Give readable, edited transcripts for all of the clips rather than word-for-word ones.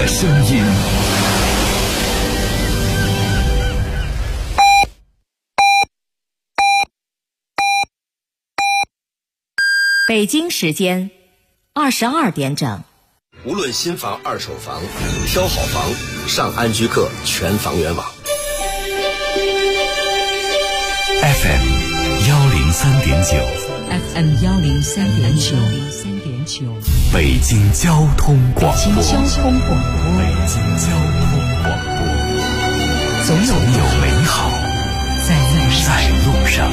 的声音。 北京时间22点整。 无论新房二手房，挑好房上安居客全房源网。 FM 103.9 FM 103.9 北京交通广播。 北京交通广播。 总有美好在路上。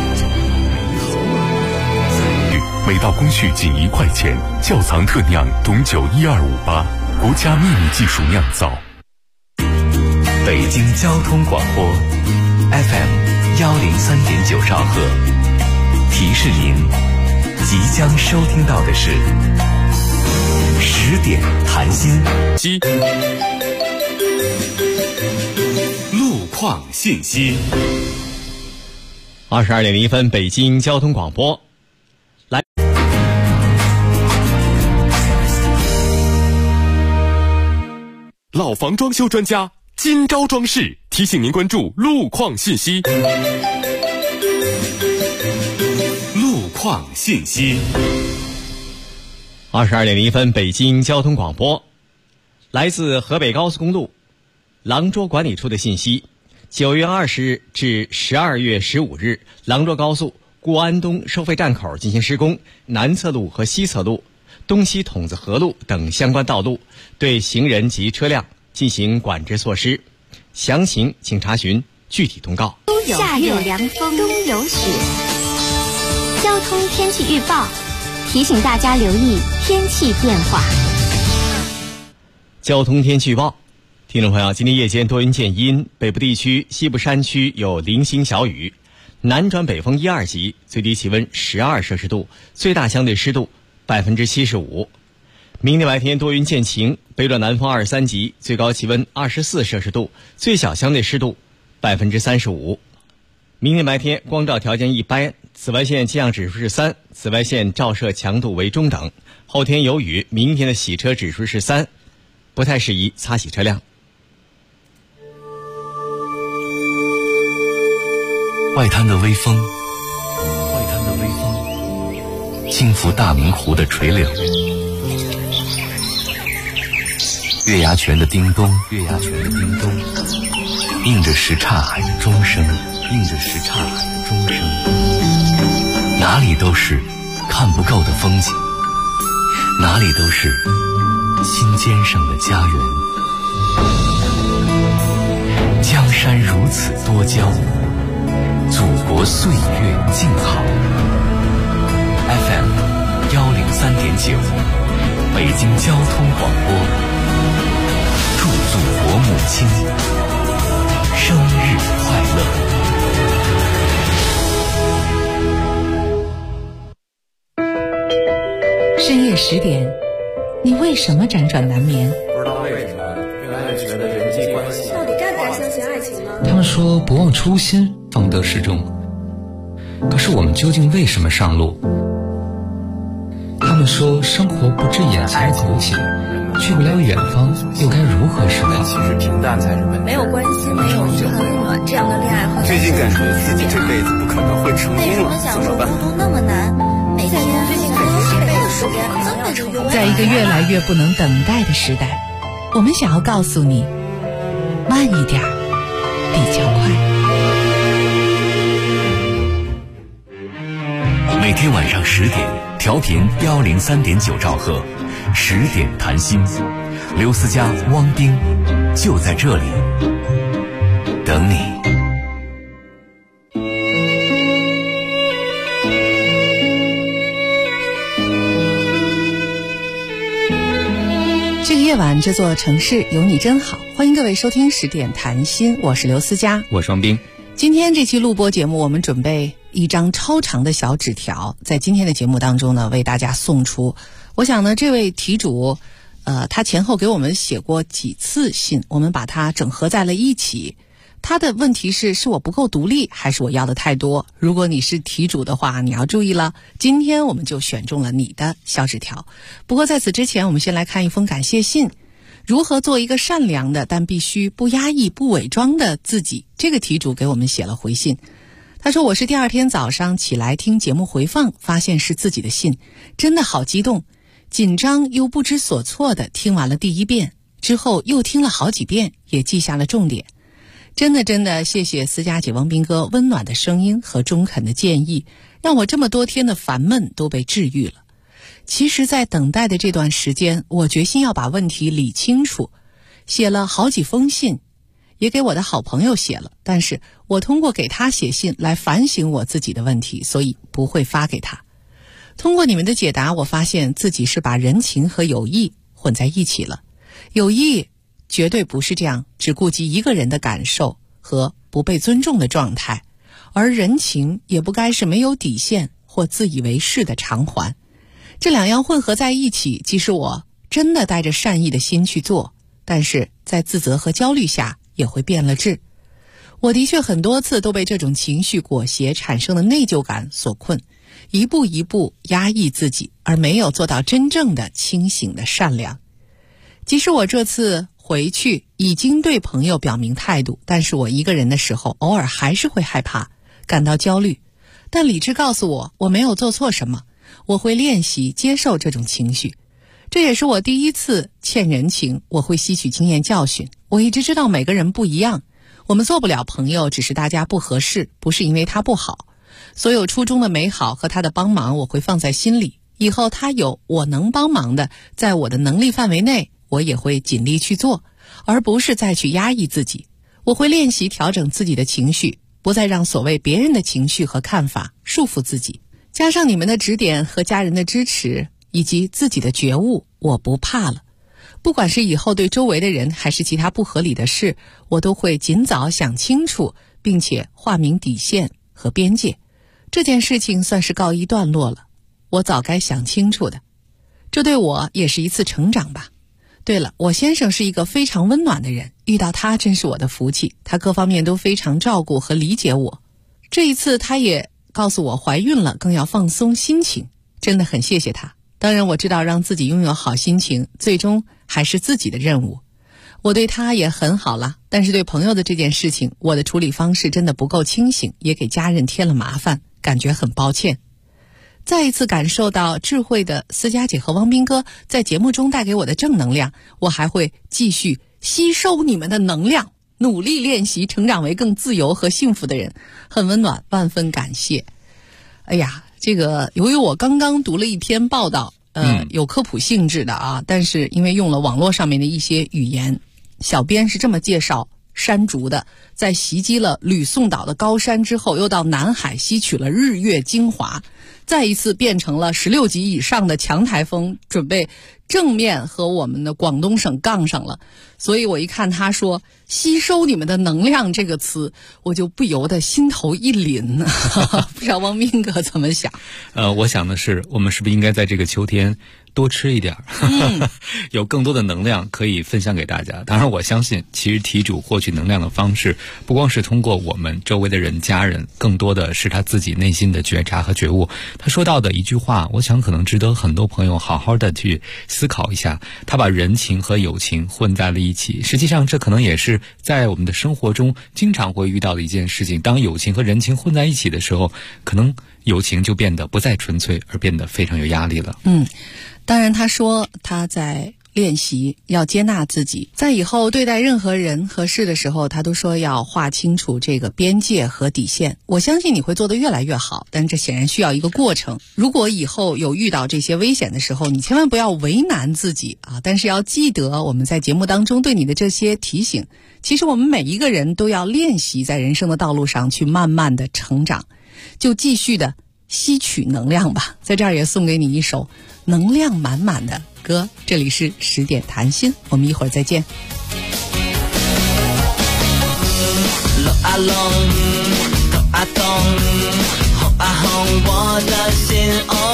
每道工序仅1块钱，窖藏特酿董酒12588，国家秘密技术酿造。北京交通广播 FM 103.9兆赫，提示您即将收听到的是10点谈心路况信息。 22点01分，北京交通广播。 老房装修专家金招装饰提醒您关注路况信息。路况信息。 22点01分，北京交通广播。来自河北高速公路廊捉管理处的信息：9月20日至12月15日，廊捉高速固安东收费站口进行施工，南侧路和西侧路、东西筒子河路等相关道路对行人及车辆进行管制措施，详情请查询具体通告。 夏有凉风，冬有雪。交通天气预报提醒大家留意天气变化。 交通天气预报，听众朋友，今天夜间多云见阴，北部地区、西部山区有零星小雨，南转北风1、2级，最低气温12摄氏度，最大相对湿度75%。明天白天多云见晴，北转南风2、3级，最高气温24摄氏度，最小相对湿度35%。明天白天光照条件一般，紫外线气象指数是3，紫外线照射强度为中等。后天有雨，明天的洗车指数是3，不太适宜擦洗车辆。 外滩的微风轻拂大明湖的垂柳，月牙泉的叮咚映着什刹海的钟声，哪里都是看不够的风景，哪里都是心尖上的家园。江山如此多娇，祖国岁月静好。FM 103.9，北京交通广播，祝祖国母亲生日快乐。 深夜10点，你为什么辗转难眠？ 不知道为什么越来越觉得人际关系到底该不该相信爱情呢？ 他们说不忘初心，方得始终。可是我们究竟为什么上路？他们说生活不止眼前苟且，去不了远方，又该如何是好？ 其实平淡才是本质。 没有关系，没有很暖，这样的恋爱和最近感觉自己这辈子不可能会成功了，怎么办？ 孤独那么难，每天最近感觉这辈子时间根本就用。 在一个越来越不能等待的时代，我们想要告诉你，慢一点比较快。 每天晚上10点，调频103.9兆赫，10点谈心，刘思佳、汪冰就在这里等你。 这个夜晚，这座城市有你真好。欢迎各位收听10点谈心，我是刘思佳， 我是汪冰。 今天这期录播节目，我们准备一张超长的小纸条，在今天的节目当中呢，为大家送出。我想呢，这位题主，他前后给我们写过几次信，我们把它整合在了一起。他的问题是我不够独立，还是我要的太多？如果你是题主的话，你要注意了，今天我们就选中了你的小纸条。不过在此之前，我们先来看一封感谢信。 如何做一个善良的但必须不压抑不伪装的自己，这个题主给我们写了回信。他说，我是第二天早上起来听节目回放，发现是自己的信，真的好激动，紧张又不知所措的听完了第一遍，之后又听了好几遍，也记下了重点。真的谢谢思佳姐王斌哥温暖的声音和中肯的建议，让我这么多天的烦闷都被治愈了。其实在等待的这段时间，我决心要把问题理清楚，写了好几封信，也给我的好朋友写了，但是我通过给他写信来反省我自己的问题，所以不会发给他。通过你们的解答，我发现自己是把人情和友谊混在一起了。友谊绝对不是这样只顾及一个人的感受和不被尊重的状态，而人情也不该是没有底线或自以为是的偿还。这两样混合在一起，即使我真的带着善意的心去做，但是在自责和焦虑下也会变了质。我的确很多次都被这种情绪裹挟产生的内疚感所困，一步一步压抑自己，而没有做到真正的清醒的善良。即使我这次回去已经对朋友表明态度，但是我一个人的时候偶尔还是会害怕，感到焦虑。但理智告诉我，我没有做错什么，我会练习接受这种情绪。这也是我第一次欠人情，我会吸取经验教训。我一直知道每个人不一样，我们做不了朋友，只是大家不合适，不是因为他不好。所有初衷的美好和他的帮忙我会放在心里，以后他有我能帮忙的，在我的能力范围内，我也会尽力去做，而不是再去压抑自己。我会练习调整自己的情绪，不再让所谓别人的情绪和看法束缚自己。加上你们的指点和家人的支持，以及自己的觉悟，我不怕了。不管是以后对周围的人还是其他不合理的事，我都会尽早想清楚，并且划明底线和边界。这件事情算是告一段落了，我早该想清楚的。这对我也是一次成长吧。对了，我先生是一个非常温暖的人，遇到他真是我的福气，他各方面都非常照顾和理解我。这一次他也告诉我怀孕了，更要放松心情，真的很谢谢他。当然我知道让自己拥有好心情，最终还是自己的任务。我对他也很好了，但是对朋友的这件事情，我的处理方式真的不够清醒，也给家人添了麻烦，感觉很抱歉。再一次感受到智慧的思佳姐和汪斌哥在节目中带给我的正能量，我还会继续吸收你们的能量，努力练习成长为更自由和幸福的人，很温暖，万分感谢。哎呀，这个由于我刚刚读了一篇报道，有科普性质的啊，但是因为用了网络上面的一些语言，小编是这么介绍山竹的：在袭击了吕宋岛的高山之后，又到南海吸取了日月精华，再一次变成了16级以上的强台风，准备正面和我们的广东省杠上了。所以我一看他说吸收你们的能量这个词，我就不由得心头一凛。不知道汪斌哥怎么想？ 我想的是，我们是不是应该在这个秋天多吃一点，有更多的能量可以分享给大家。当然我相信，其实题主获取能量的方式不光是通过我们周围的人家人，更多的是他自己内心的觉察和觉悟。他说到的一句话，我想可能值得很多朋友好好的去思考一下。他把人情和友情混在了一起，实际上这可能也是在我们的生活中经常会遇到的一件事情。当友情和人情混在一起的时候，可能友情就变得不再纯粹，而变得非常有压力了。 当然他说他在练习要接纳自己，在以后对待任何人和事的时候，他都说要划清楚这个边界和底线。我相信你会做得越来越好，但这显然需要一个过程。如果以后有遇到这些危险的时候，你千万不要为难自己啊！但是要记得我们在节目当中对你的这些提醒，其实我们每一个人都要练习在人生的道路上去慢慢的成长，就继续的吸取能量吧。在这儿也送给你一首能量满满的歌，这里是10点谈心，我们一会儿再见。 我的心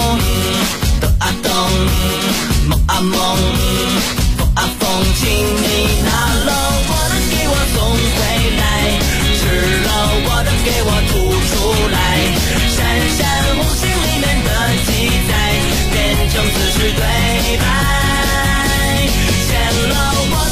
风请你拿了我的给我送回来，吃了我的给我吐出来，闪闪红星里面的记载变成此时对白，欠了我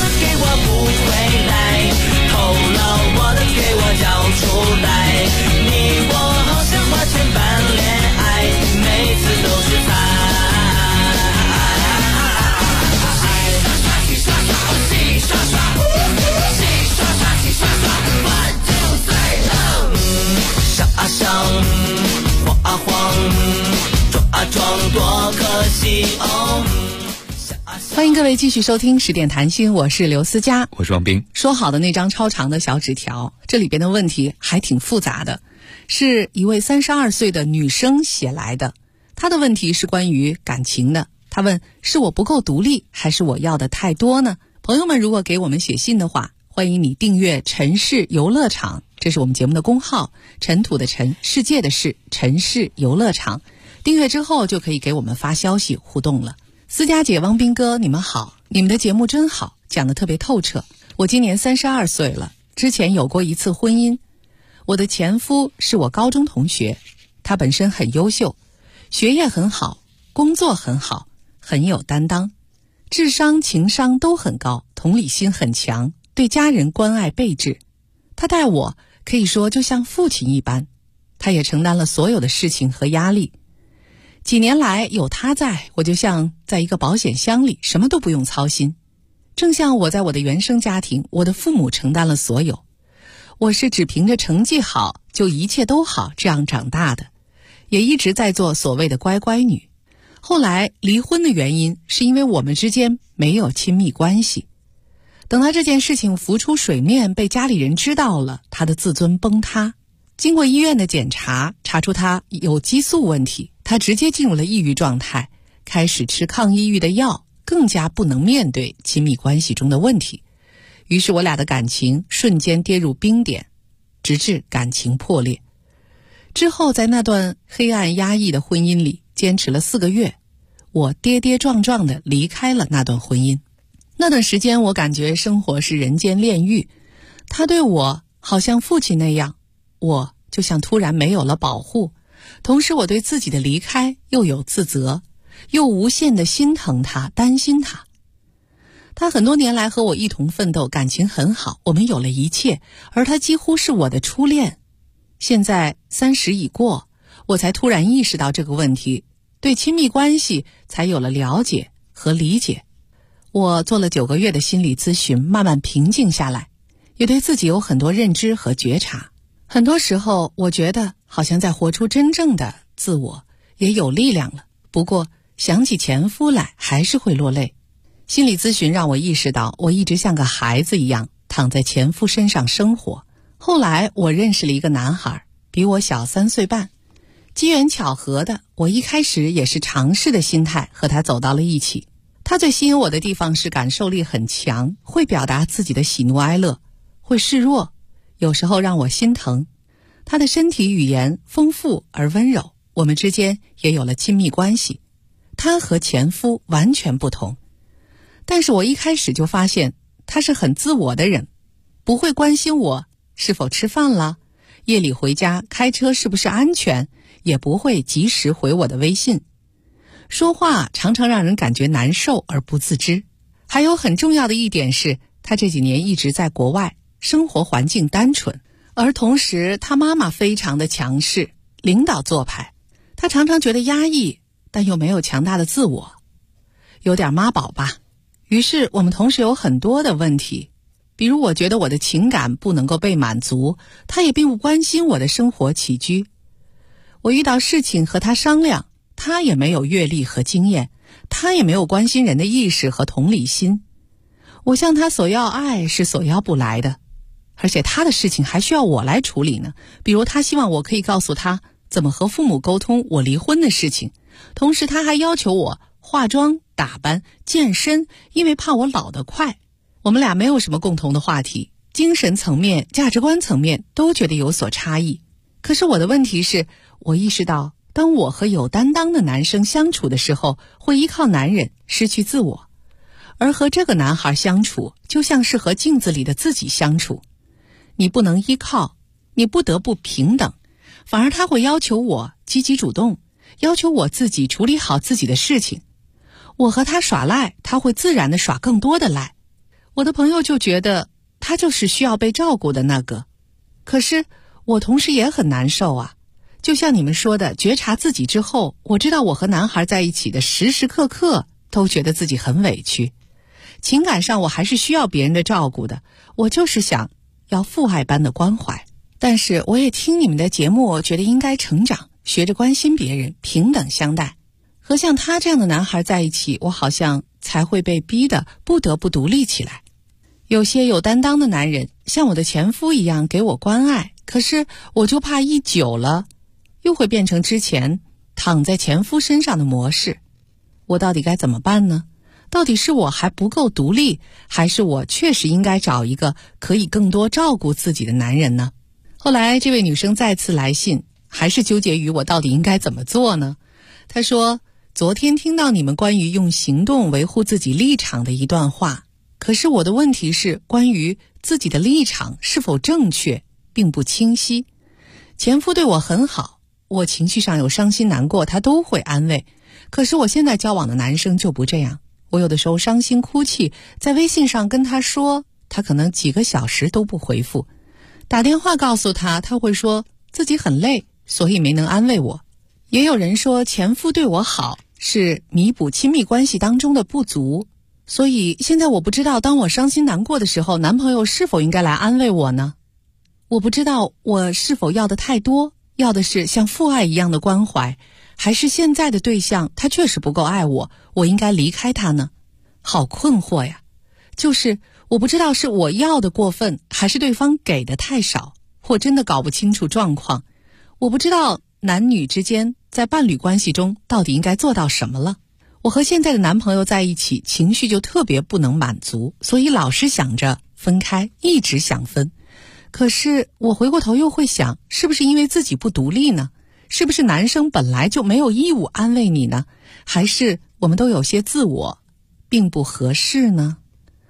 欢迎各位继续收听10点谈心，我是刘思佳， 我是王斌。 说好的那张超长的小纸条，这里边的问题还挺复杂的，是一位32岁的女生写来的。她的问题是关于感情的，她问：是我不够独立，还是我要的太多呢？朋友们，如果给我们写信的话，欢迎你订阅城市游乐场，这是我们节目的公号，尘土的尘，世界的世，城市游乐场。订阅之后就可以给我们发消息互动了。思佳姐、汪斌哥，你们好，你们的节目真好，讲得特别透彻。我今年32岁了，之前有过一次婚姻。我的前夫是我高中同学，他本身很优秀，学业很好，工作很好，很有担当，智商情商都很高，同理心很强，对家人关爱备至。他待我可以说就像父亲一般，他也承担了所有的事情和压力。几年来有他在，我就像在一个保险箱里，什么都不用操心。正像我在我的原生家庭，我的父母承担了所有，我是只凭着成绩好就一切都好这样长大的，也一直在做所谓的乖乖女。后来离婚的原因是因为我们之间没有亲密关系。等到这件事情浮出水面，被家里人知道了，他的自尊崩塌。经过医院的检查，查出他有激素问题，他直接进入了抑郁状态，开始吃抗抑郁的药，更加不能面对亲密关系中的问题。于是我俩的感情瞬间跌入冰点，直至感情破裂。之后在那段黑暗压抑的婚姻里坚持了4个月，我跌跌撞撞地离开了那段婚姻。那段时间我感觉生活是人间炼狱，他对我好像父亲那样，我就像突然没有了保护，同时我对自己的离开又有自责，又无限的心疼他，担心他。他很多年来和我一同奋斗，感情很好，我们有了一切，而他几乎是我的初恋。现在30已过，我才突然意识到这个问题，对亲密关系才有了了解和理解。我做了9个月的心理咨询，慢慢平静下来，也对自己有很多认知和觉察。很多时候我觉得好像在活出真正的自我，也有力量了。不过想起前夫来还是会落泪。心理咨询让我意识到，我一直像个孩子一样躺在前夫身上生活。后来我认识了一个男孩，比我小3岁半。机缘巧合的，我一开始也是尝试的心态和他走到了一起。他最吸引我的地方是感受力很强，会表达自己的喜怒哀乐，会示弱，有时候让我心疼。他的身体语言丰富而温柔，我们之间也有了亲密关系。他和前夫完全不同，但是我一开始就发现他是很自我的人，不会关心我是否吃饭了，夜里回家开车是不是安全，也不会及时回我的微信。说话常常让人感觉难受而不自知。还有很重要的一点是，他这几年一直在国外，生活环境单纯，而同时他妈妈非常的强势，领导做派，他常常觉得压抑，但又没有强大的自我，有点妈宝吧。于是我们同时有很多的问题，比如我觉得我的情感不能够被满足，他也并不关心我的生活起居。我遇到事情和他商量，他也没有阅历和经验，他也没有关心人的意识和同理心。我向他索要爱是索要不来的，而且他的事情还需要我来处理呢。比如他希望我可以告诉他怎么和父母沟通我离婚的事情，同时他还要求我化妆打扮健身，因为怕我老得快。我们俩没有什么共同的话题，精神层面价值观层面都觉得有所差异。可是我的问题是，我意识到当我和有担当的男生相处的时候，会依靠男人失去自我，而和这个男孩相处就像是和镜子里的自己相处。你不能依靠，你不得不平等，反而他会要求我积极主动，要求我自己处理好自己的事情。我和他耍赖，他会自然地耍更多的赖。我的朋友就觉得他就是需要被照顾的那个，可是我同时也很难受啊。就像你们说的，觉察自己之后，我知道我和男孩在一起的时时刻刻都觉得自己很委屈，情感上我还是需要别人的照顾的，我就是想要父爱般的关怀。但是我也听你们的节目，我觉得应该成长，学着关心别人，平等相待。 和像他这样的男孩在一起，我好像才会被逼得不得不独立起来。有些有担当的男人像我的前夫一样给我关爱，可是我就怕一久了又会变成之前躺在前夫身上的模式。我到底该怎么办呢？到底是我还不够独立，还是我确实应该找一个可以更多照顾自己的男人呢？后来这位女生再次来信，还是纠结于我到底应该怎么做呢？她说，昨天听到你们关于用行动维护自己立场的一段话，可是我的问题是关于自己的立场是否正确并不清晰。前夫对我很好，我情绪上有伤心难过他都会安慰，可是我现在交往的男生就不这样。我有的时候伤心哭泣，在微信上跟他说，他可能几个小时都不回复，打电话告诉他，他会说自己很累，所以没能安慰我。也有人说前夫对我好是弥补亲密关系当中的不足，所以现在我不知道当我伤心难过的时候，男朋友是否应该来安慰我呢？我不知道我是否要的太多，要的是像父爱一样的关怀，还是现在的对象他确实不够爱我，我应该离开他呢？好困惑呀，就是我不知道是我要的过分，还是对方给的太少，或真的搞不清楚状况。我不知道男女之间在伴侣关系中到底应该做到什么了。我和现在的男朋友在一起，情绪就特别不能满足，所以老是想着分开，一直想分。可是我回过头又会想，是不是因为自己不独立呢？是不是男生本来就没有义务安慰你呢？还是我们都有些自我，并不合适呢？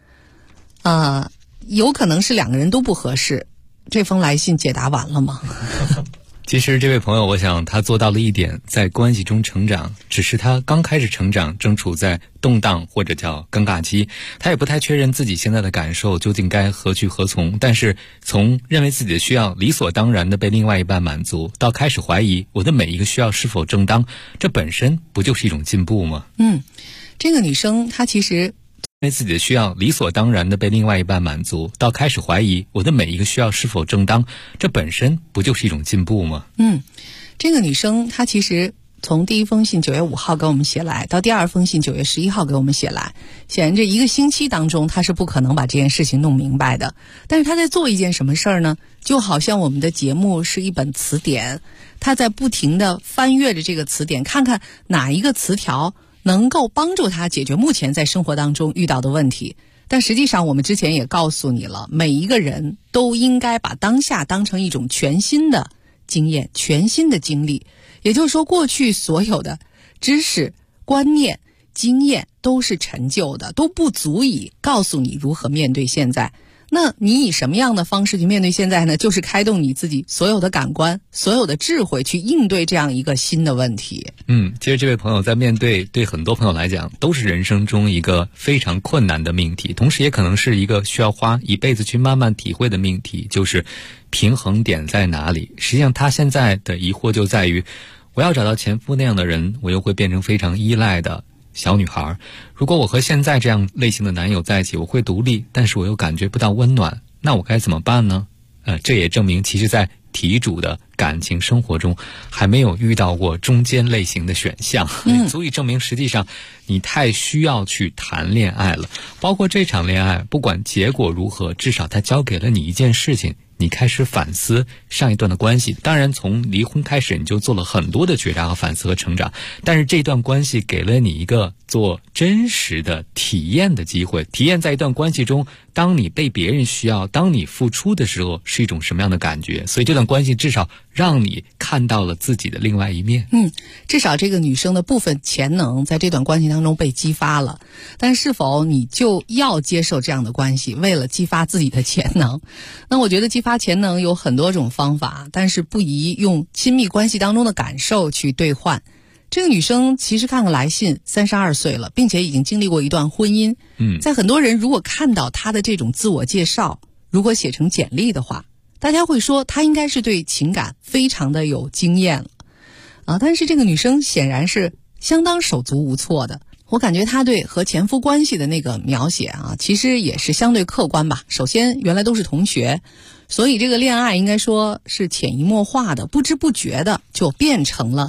有可能是两个人都不合适。这封来信解答完了吗？ 其实这位朋友，我想他做到了一点，在关系中成长，只是他刚开始成长，正处在动荡或者叫尴尬期，他也不太确认自己现在的感受究竟该何去何从。但是从认为自己的需要理所当然的被另外一半满足，到开始怀疑我的每一个需要是否正当，这本身不就是一种进步吗？ 这个女生她其实因为自己的需要理所当然的被另外一半满足，到开始怀疑我的每一个需要是否正当，这本身不就是一种进步吗？ 这个女生她其实从第一封信9月5号给我们写来，到第二封信9月11号给我们写来，显然这一个星期当中她是不可能把这件事情弄明白的。但是她在做一件什么事儿呢？就好像我们的节目是一本词典，她在不停地翻阅着这个词典，看看哪一个词条能够帮助他解决目前在生活当中遇到的问题。但实际上我们之前也告诉你了，每一个人都应该把当下当成一种全新的经验，全新的经历。也就是说，过去所有的知识、观念、经验都是陈旧的，都不足以告诉你如何面对现在。那你以什么样的方式去面对现在呢？就是开动你自己所有的感官，所有的智慧，去应对这样一个新的问题。 其实这位朋友在面对很多朋友来讲都是人生中一个非常困难的命题，同时也可能是一个需要花一辈子去慢慢体会的命题，就是平衡点在哪里。实际上他现在的疑惑就在于，我要找到前夫那样的人，我又会变成非常依赖的小女孩。如果我和现在这样类型的男友在一起，我会独立，但是我又感觉不到温暖，那我该怎么办呢？这也证明其实在题主的感情生活中还没有遇到过中间类型的选项，足以证明实际上你太需要去谈恋爱了。包括这场恋爱不管结果如何，至少它教给了你一件事情，你开始反思上一段的关系。当然从离婚开始你就做了很多的觉察和反思和成长，但是这段关系给了你一个做真实的体验的机会，体验在一段关系中，当你被别人需要，当你付出的时候是一种什么样的感觉。所以这段关系至少让你看到了自己的另外一面。 至少这个女生的部分潜能在这段关系当中被激发了，但是否你就要接受这样的关系，为了激发自己的潜能？那我觉得激发潜能有很多种方法，但是不宜用亲密关系当中的感受去兑换。这个女生其实看个来信，32岁了，并且已经经历过一段婚姻。在很多人如果看到她的这种自我介绍，如果写成简历的话，大家会说她应该是对情感非常的有经验了但是这个女生显然是相当手足无措的。我感觉她对和前夫关系的那个描写其实也是相对客观吧。首先原来都是同学，所以这个恋爱应该说是潜移默化的，不知不觉的就变成了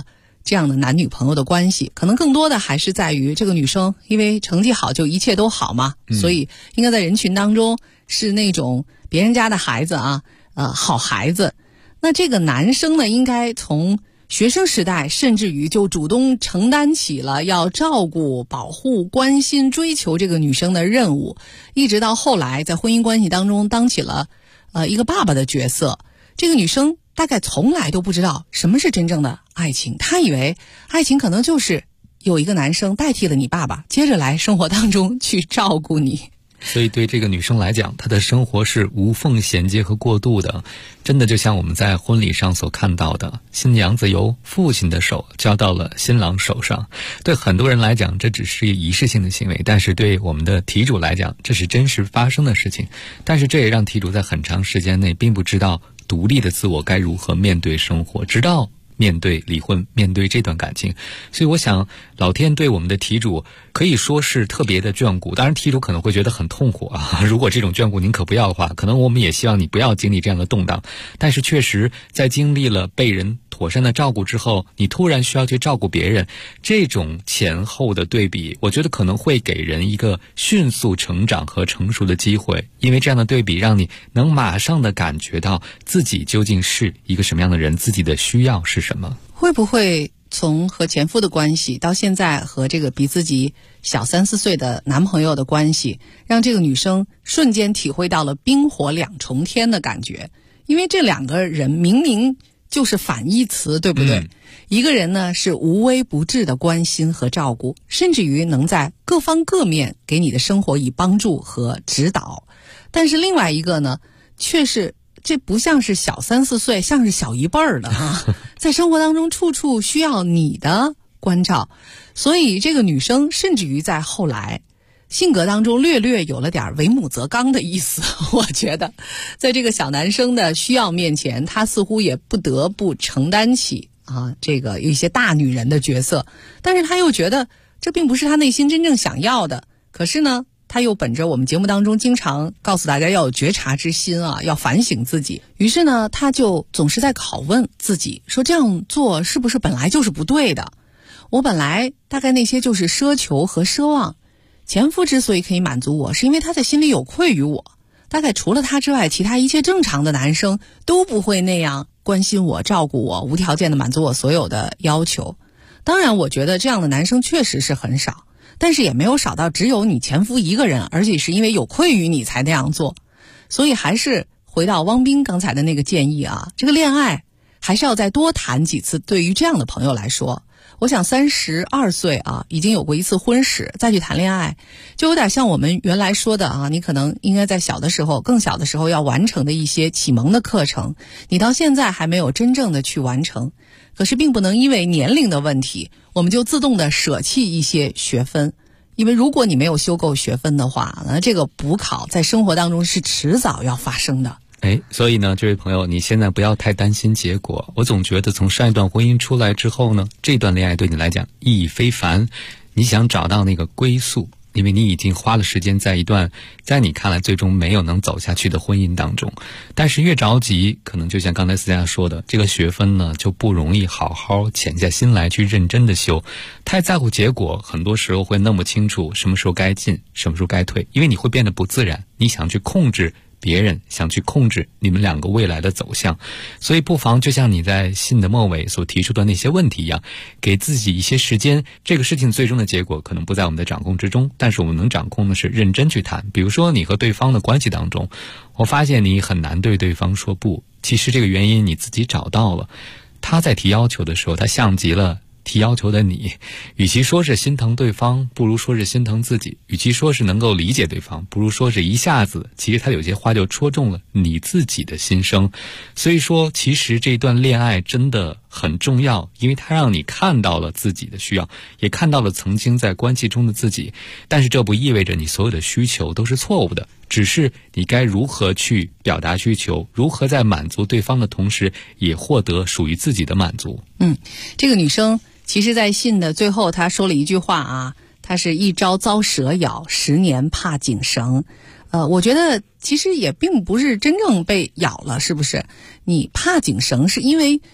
这样的男女朋友的关系，可能更多的还是在于这个女生因为成绩好就一切都好嘛，所以应该在人群当中是那种别人家的孩子啊，好孩子。那这个男生呢，应该从学生时代甚至于就主动承担起了要照顾、保护、关心、追求这个女生的任务，一直到后来在婚姻关系当中当起了一个爸爸的角色。这个女生大概从来都不知道什么是真正的爱情，她以为爱情可能就是有一个男生代替了你爸爸，接着来生活当中去照顾你。 所以对这个女生来讲，她的生活是无缝衔接和过渡的，真的就像我们在婚礼上所看到的，新娘子由父亲的手交到了新郎手上。对很多人来讲，这只是仪式性的行为，但是对我们的题主来讲，这是真实发生的事情。但是这也让题主在很长时间内并不知道独立的自我该如何面对生活，直到面对离婚，面对这段感情。所以我想老天对我们的题主可以说是特别的眷顾，当然题主可能会觉得很痛苦啊，如果这种眷顾您可不要的话，可能我们也希望你不要经历这样的动荡。但是确实在经历了被人妥善的照顾之后，你突然需要去照顾别人，这种前后的对比，我觉得可能会给人一个迅速成长和成熟的机会，因为这样的对比让你能马上的感觉到自己究竟是一个什么样的人，自己的需要是什么。 会不会从和前夫的关系到现在和这个比自己小3、4岁的男朋友的关系，让这个女生瞬间体会到了冰火两重天的感觉？因为这两个人明明就是反义词，对不对？一个人呢是无微不至的关心和照顾，甚至于能在各方各面给你的生活以帮助和指导，但是另外一个呢却是这不像是小3、4岁，像是小一辈儿的啊，在生活当中处处需要你的关照。所以这个女生甚至于在后来性格当中略略有了点为母则刚的意思。我觉得在这个小男生的需要面前，她似乎也不得不承担起这个一些大女人的角色，但是她又觉得这并不是她内心真正想要的。可是呢，他又本着我们节目当中经常告诉大家要有觉察之心啊，要反省自己。于是呢，他就总是在拷问自己，说这样做是不是本来就是不对的？我本来大概那些就是奢求和奢望。前夫之所以可以满足我，是因为他在心里有愧于我。大概除了他之外，其他一切正常的男生都不会那样关心我、照顾我，无条件的满足我所有的要求。当然，我觉得这样的男生确实是很少。但是也没有少到只有你前夫一个人，而且是因为有愧于你才那样做。所以还是回到汪斌刚才的那个建议啊，这个恋爱还是要再多谈几次。对于这样的朋友来说，我想32岁啊，已经有过一次婚史，再去谈恋爱，就有点像我们原来说的啊，你可能应该在小的时候、更小的时候要完成的一些启蒙的课程，你到现在还没有真正的去完成。可是并不能因为年龄的问题，我们就自动的舍弃一些学分，因为如果你没有修够学分的话，那这个补考在生活当中是迟早要发生的。 所以呢，这位朋友，你现在不要太担心结果。我总觉得从上一段婚姻出来之后呢，这段恋爱对你来讲意义非凡，你想找到那个归宿，因为你已经花了时间在一段在你看来最终没有能走下去的婚姻当中。但是越着急，可能就像刚才思佳说的，这个学分呢就不容易好好潜下心来去认真的修。太在乎结果，很多时候会弄不清楚什么时候该进，什么时候该退，因为你会变得不自然，你想去控制别人，想去控制你们两个未来的走向。所以不妨就像你在信的末尾所提出的那些问题一样，给自己一些时间。这个事情最终的结果可能不在我们的掌控之中，但是我们能掌控的是认真去谈。比如说你和对方的关系当中，我发现你很难对对方说不，其实这个原因你自己找到了。他在提要求的时候，他像极了提要求的你，与其说是心疼对方，不如说是心疼自己；与其说是能够理解对方，不如说是一下子，其实他有些话就戳中了你自己的心声。所以说，其实这段恋爱真的很重要，因为它让你看到了自己的需要，也看到了曾经在关系中的自己。但是这不意味着你所有的需求都是错误的，只是你该如何去表达需求，如何在满足对方的同时，也获得属于自己的满足。 这个女生其实在信的最后她说了一句话啊，她是一朝遭蛇咬，10年怕井绳。我觉得其实也并不是真正被咬了，是不是？你怕井绳是因为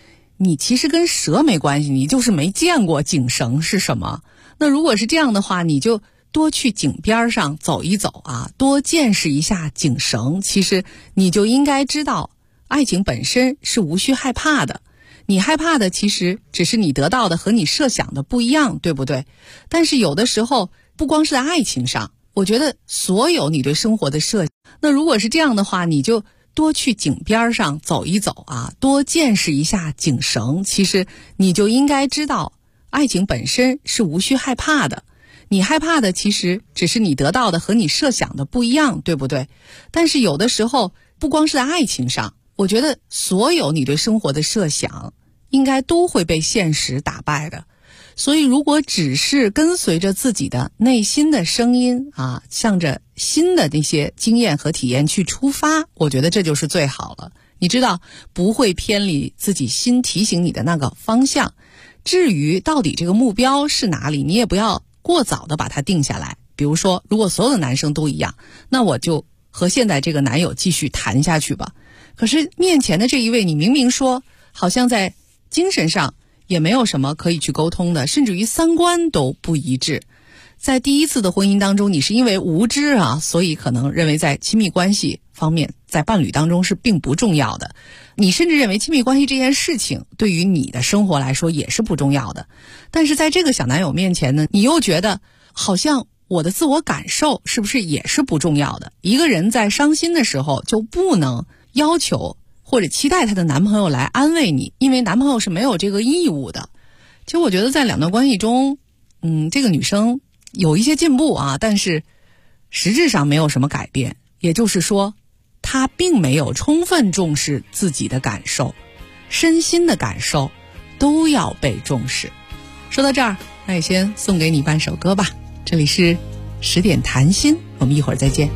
你其实跟蛇没关系，你就是没见过井绳是什么。那如果是这样的话，你就多去井边上走一走啊，多见识一下井绳，其实你就应该知道，爱情本身是无需害怕的。你害怕的其实只是你得到的和你设想的不一样，对不对？但是有的时候不光是在爱情上，我觉得所有你对生活的设想，那如果是这样的话，你就多去井边上走一走啊，多见识一下井绳，其实你就应该知道，爱情本身是无需害怕的。你害怕的其实只是你得到的和你设想的不一样，对不对？但是有的时候不光是在爱情上，我觉得所有你对生活的设想应该都会被现实打败的。所以如果只是跟随着自己的内心的声音啊，向着新的那些经验和体验去出发，我觉得这就是最好了。你知道不会偏离自己心提醒你的那个方向。至于到底这个目标是哪里，你也不要过早的把它定下来。比如说如果所有的男生都一样，那我就和现在这个男友继续谈下去吧。可是面前的这一位，你明明说好像在精神上也没有什么可以去沟通的，甚至于三观都不一致。在第一次的婚姻当中，你是因为无知啊，所以可能认为在亲密关系方面，在伴侣当中是并不重要的。你甚至认为亲密关系这件事情对于你的生活来说也是不重要的。但是在这个小男友面前呢，你又觉得好像我的自我感受是不是也是不重要的。一个人在伤心的时候就不能要求或者期待她的男朋友来安慰你，因为男朋友是没有这个义务的。其实我觉得在两段关系中，这个女生有一些进步啊，但是实质上没有什么改变。也就是说，她并没有充分重视自己的感受，身心的感受都要被重视。说到这儿，那也先送给你半首歌吧。这里是10点谈心，我们一会儿再见。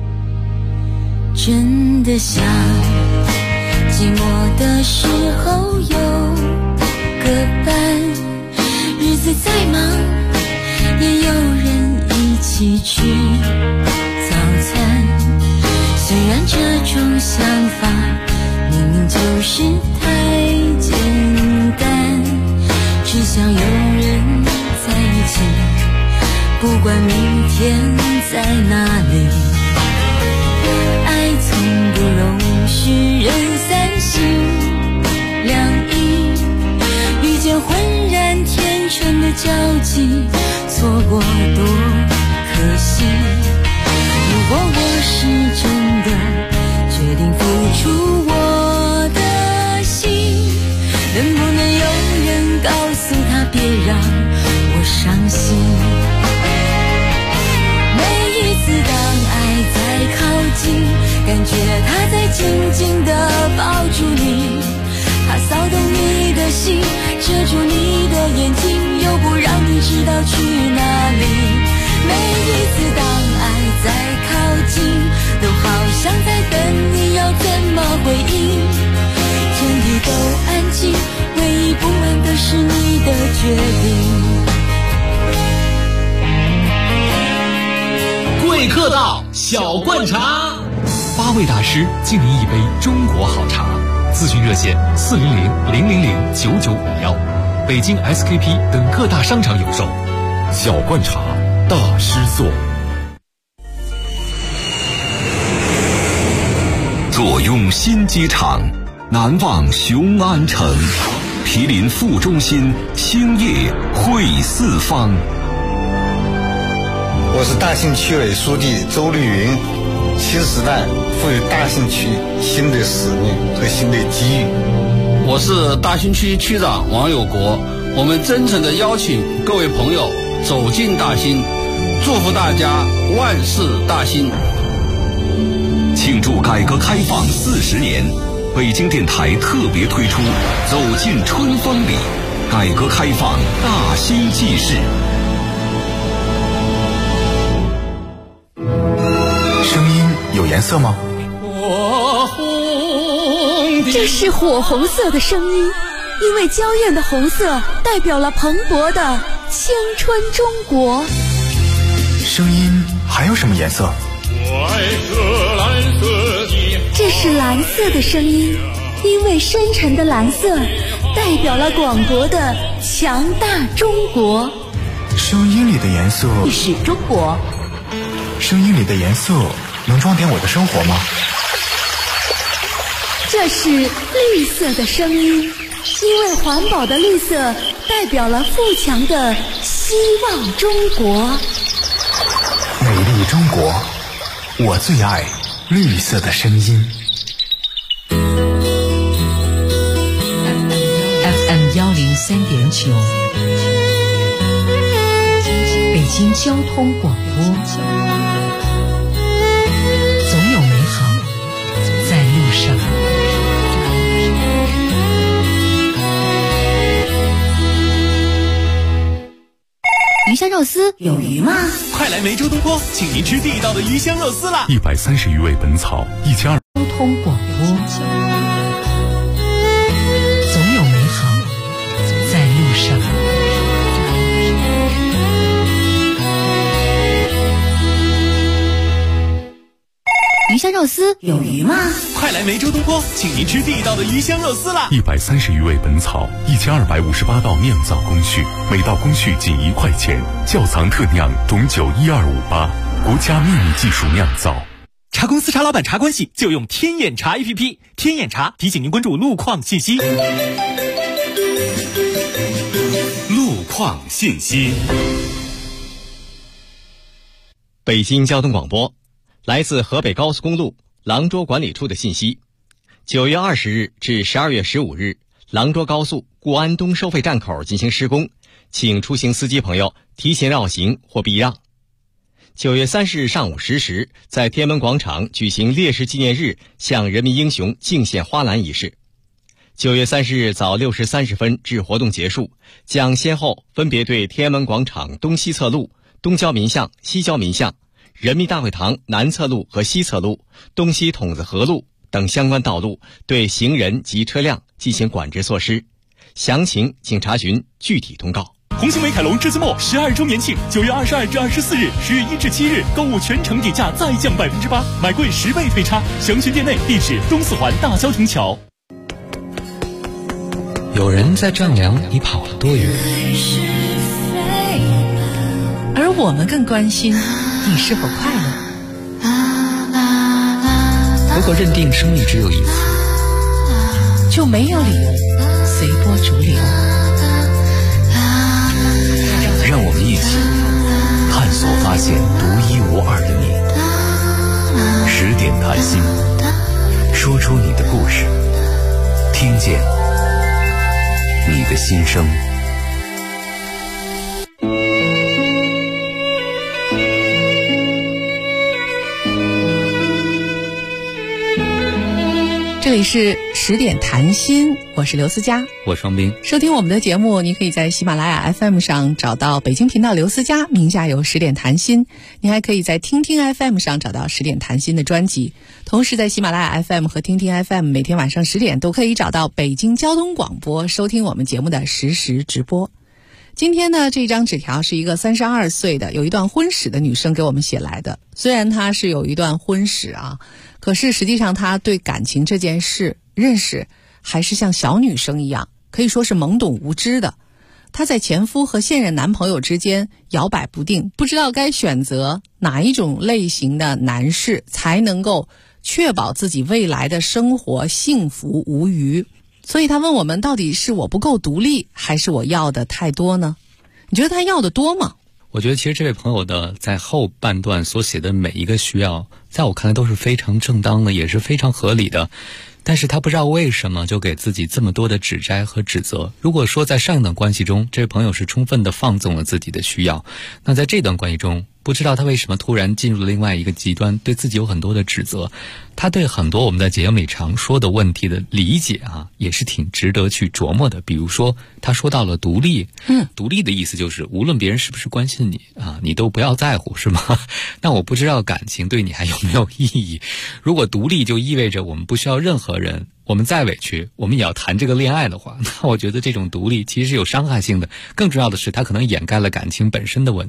真的想寂寞的时候有个伴，日子再忙也有人一起吃早餐。虽然这种想法明明就是太简单，只想有人在一起，不管明天在哪里。爱从不容许人三心两意，遇见浑然天成的交集，错过多可惜。如果我是真的决定付出我的心，能不能有人告诉他别让我伤心。每一次当爱在靠近，感觉他在紧紧地抱住你，他骚动你的心，遮住你的眼睛，又不让你知道去哪里。每一次当爱在靠近，都好像在等你要怎么回应。天地都安静，唯一不安的是你的决定。 贵客到，小灌茶 ，8位大师敬您一杯中国好茶。咨询热线400-000-9951，北京 SKP 等各大商场有售。 小灌茶，大师做。 坐拥新机场，难忘雄安城。毗邻副中心，兴业汇四方。 我是大兴区委书记周绿云。新时代赋予大兴区新的使命和新的机遇。 我是大兴区区长王有国，我们真诚地邀请各位朋友走进大兴，祝福大家万事大兴。 庆祝改革开放40年，北京电台特别推出走进春风里，改革开放大兴纪事。 声音有颜色吗？ 这是火红色的声音，因为娇艳的红色代表了蓬勃的青春中国。 声音还有什么颜色？ 这是蓝色的声音，因为深沉的蓝色代表了广博的强大中国。 声音里的颜色是中国。 声音里的颜色能装点我的生活吗？ 这是绿色的声音，因为环保的绿色代表了富强的希望中国。 美丽中国，我最爱绿色的声音。 FM 103.9，北京交通广播。总有美好在路上。 鱼香肉丝有鱼吗？ 快来梅州东坡，请您吃地道的鱼香肉丝啦 ！130余味本草，1200。 交通广播，总有美好在路上。 鱼香肉丝有鱼吗？ 快来梅州东坡，请您吃地道的鱼香肉丝啦 ！130余味本草，1258道酿造工序，每道工序仅1块钱，窖藏特酿种酒12588，国家秘密技术酿造。 茶公司茶老板茶关系就用天眼茶 APP， 天眼茶提醒您关注路况信息。 路况信息。 北京交通广播，来自河北高速公路廊捉管理处的信息：9月20日至12月15日，廊捉高速固安东收费站口进行施工，请出行司机朋友提前绕行或避让。9月30日上午10时，在天安门广场举行烈士纪念日向人民英雄敬献花篮仪式。9月30日早6时30分至活动结束，将先后分别对天安门广场东西侧路、东交民巷、西交民巷、人民大会堂南侧路和西侧路、东西筒子河路等相关道路对行人及车辆进行管制措施。详情请查询具体通告。 红星美凯龙至尊墨12周年庆，9月22至24日，10月1至7日，购物全程底价再降8%，买贵10倍退差。详询店内，地址东四环大交亭桥。 有人在丈量你跑了多远， 而我们更关心你是否快乐。 如果认定生命只有一次， 就没有理由随波逐流。 让我们一起探索发现独一无二的你。10点谈心，说出你的故事，听见你的心声。 这里是10点谈心，我是刘思佳， 我双冰。 收听我们的节目，你可以在喜马拉雅 FM 上找到北京频道刘思佳，名下有10点谈心。你还可以在听听 FM 上找到10点谈心的专辑。同时在喜马拉雅 FM 和听听 FM 每天晚上10点都可以找到北京交通广播，收听我们节目的实时直播。今天呢，这张纸条是一个32岁的有一段婚史的女生给我们写来的。虽然她是有一段婚史啊，可是实际上她对感情这件事认识还是像小女生一样，可以说是懵懂无知的。她在前夫和现任男朋友之间摇摆不定，不知道该选择哪一种类型的男士才能够确保自己未来的生活幸福无虞。所以他问我们，到底是我不够独立，还是我要的太多呢？你觉得他要的多吗？ 我觉得其实这位朋友的在后半段所写的每一个需要，在我看来都是非常正当的，也是非常合理的。但是他不知道为什么就给自己这么多的指摘和指责。如果说在上一段关系中，这位朋友是充分的放纵了自己的需要，那在这段关系中，不知道他为什么突然进入了另外一个极端，对自己有很多的指责。他对很多我们在节目里常说的问题的理解啊，也是挺值得去琢磨的。比如说他说到了独立，独立的意思就是无论别人是不是关心你啊，你都不要在乎，是吗？那我不知道感情对你还有没有意义。如果独立就意味着我们不需要任何人，我们再委屈我们也要谈这个恋爱的话，那我觉得这种独立其实是有伤害性的。更重要的是它可能掩盖了感情本身的问题。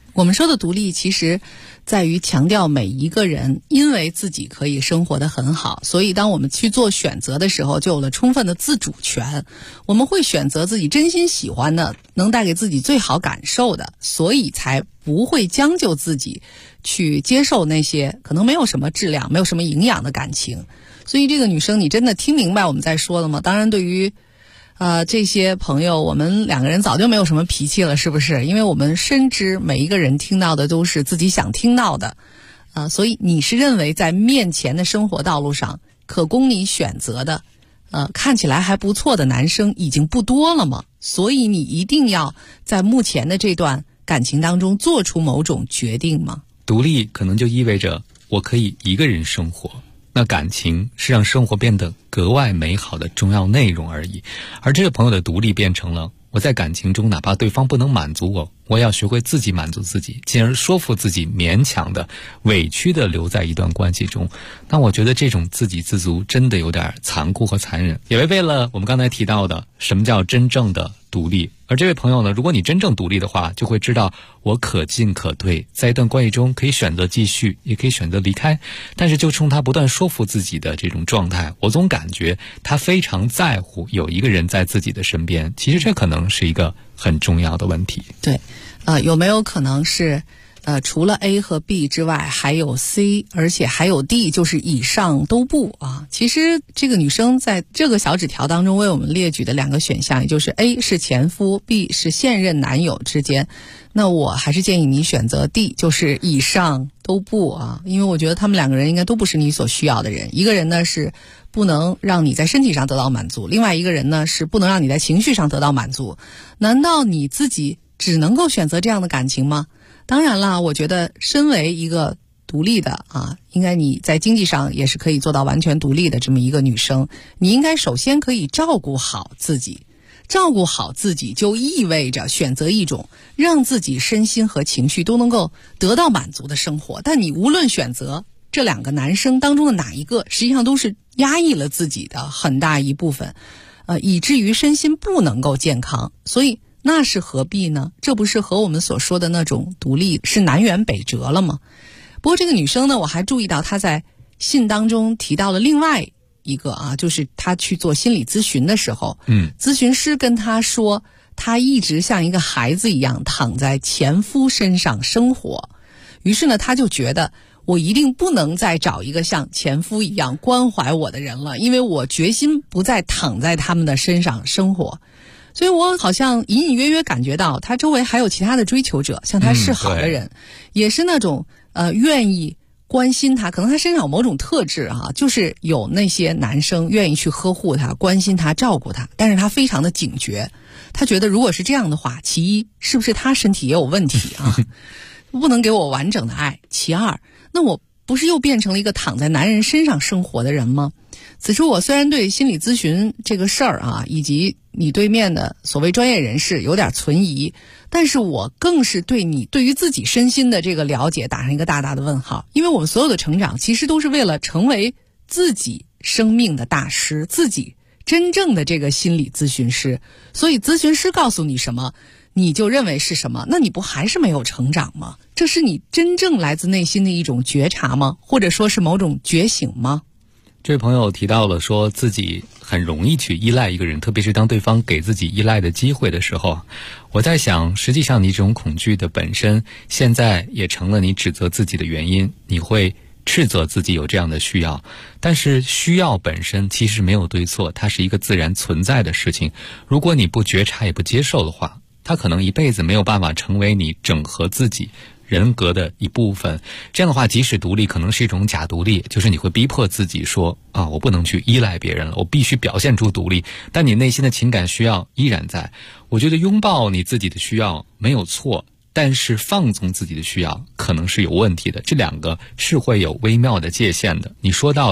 我们说的独立其实在于强调每一个人因为自己可以生活得很好，所以当我们去做选择的时候就有了充分的自主权，我们会选择自己真心喜欢的，能带给自己最好感受的，所以才不会将就自己去接受那些可能没有什么质量没有什么营养的感情。所以这个女生你真的听明白我们在说了吗？当然对于这些朋友，我们两个人早就没有什么脾气了，是不是？因为我们深知每一个人听到的都是自己想听到的，所以你是认为在面前的生活道路上可供你选择的，看起来还不错的男生已经不多了吗？所以你一定要在目前的这段感情当中做出某种决定吗？ 独立可能就意味着我可以一个人生活。那感情是让生活变得格外美好的重要内容而已，而这个朋友的独立变成了我在感情中哪怕对方不能满足我，我也要学会自己满足自己，进而说服自己勉强的委屈的留在一段关系中。那我觉得这种自给自足真的有点残酷和残忍，也违背了我们刚才提到的什么叫真正的独立。而这位朋友呢，如果你真正独立的话，就会知道我可进可退，在一段关系中可以选择继续，也可以选择离开。但是就冲他不断说服自己的这种状态，我总感觉他非常在乎有一个人在自己的身边。其实这可能是一个很重要的问题。 对，有没有可能是除了 A 和 B 之外还有 C， 而且还有 D， 就是以上都不啊。其实这个女生在这个小纸条当中为我们列举的两个选项，也就是 A 是前夫， B 是现任男友之间，那我还是建议你选择 D， 就是以上都不啊。因为我觉得他们两个人应该都不是你所需要的人，一个人呢是不能让你在身体上得到满足，另外一个人呢是不能让你在情绪上得到满足。难道你自己只能够选择这样的感情吗？当然啦，我觉得身为一个独立的应该你在经济上也是可以做到完全独立的这么一个女生，你应该首先可以照顾好自己。照顾好自己就意味着选择一种让自己身心和情绪都能够得到满足的生活。但你无论选择这两个男生当中的哪一个，实际上都是压抑了自己的很大一部分，以至于身心不能够健康。所以那是何必呢？这不是和我们所说的那种独立是南辕北辙了吗？不过这个女生呢，我还注意到她在信当中提到了另外一个就是她去做心理咨询的时候，咨询师跟她说，她一直像一个孩子一样躺在前夫身上生活，于是呢，她就觉得我一定不能再找一个像前夫一样关怀我的人了，因为我决心不再躺在他们的身上生活。所以我好像隐隐约约感觉到他周围还有其他的追求者，向他示好的人，也是那种愿意关心他，可能他身上有某种特质就是有那些男生愿意去呵护他、关心他、照顾他，但是他非常的警觉，他觉得如果是这样的话，其一是不是他身体也有问题不能给我完整的爱，其二那我不是又变成了一个躺在男人身上生活的人吗？此处我虽然对心理咨询这个事儿以及你对面的所谓专业人士有点存疑，但是我更是对你对于自己身心的这个了解打上一个大大的问号。因为我们所有的成长其实都是为了成为自己生命的大师，自己真正的这个心理咨询师，所以咨询师告诉你什么你就认为是什么，那你不还是没有成长吗？这是你真正来自内心的一种觉察吗？或者说是某种觉醒吗？ 这位朋友提到了说自己很容易去依赖一个人，特别是当对方给自己依赖的机会的时候，我在想，实际上你这种恐惧的本身现在也成了你指责自己的原因，你会斥责自己有这样的需要，但是需要本身其实没有对错，它是一个自然存在的事情。如果你不觉察也不接受的话，它可能一辈子没有办法成为你整合自己人格的一部分。这样的话，即使独立可能是一种假独立，就是你会逼迫自己说我不能去依赖别人了，我必须表现出独立，但你内心的情感需要依然在。我觉得拥抱你自己的需要没有错，但是放纵自己的需要可能是有问题的，这两个是会有微妙的界限的。你说到了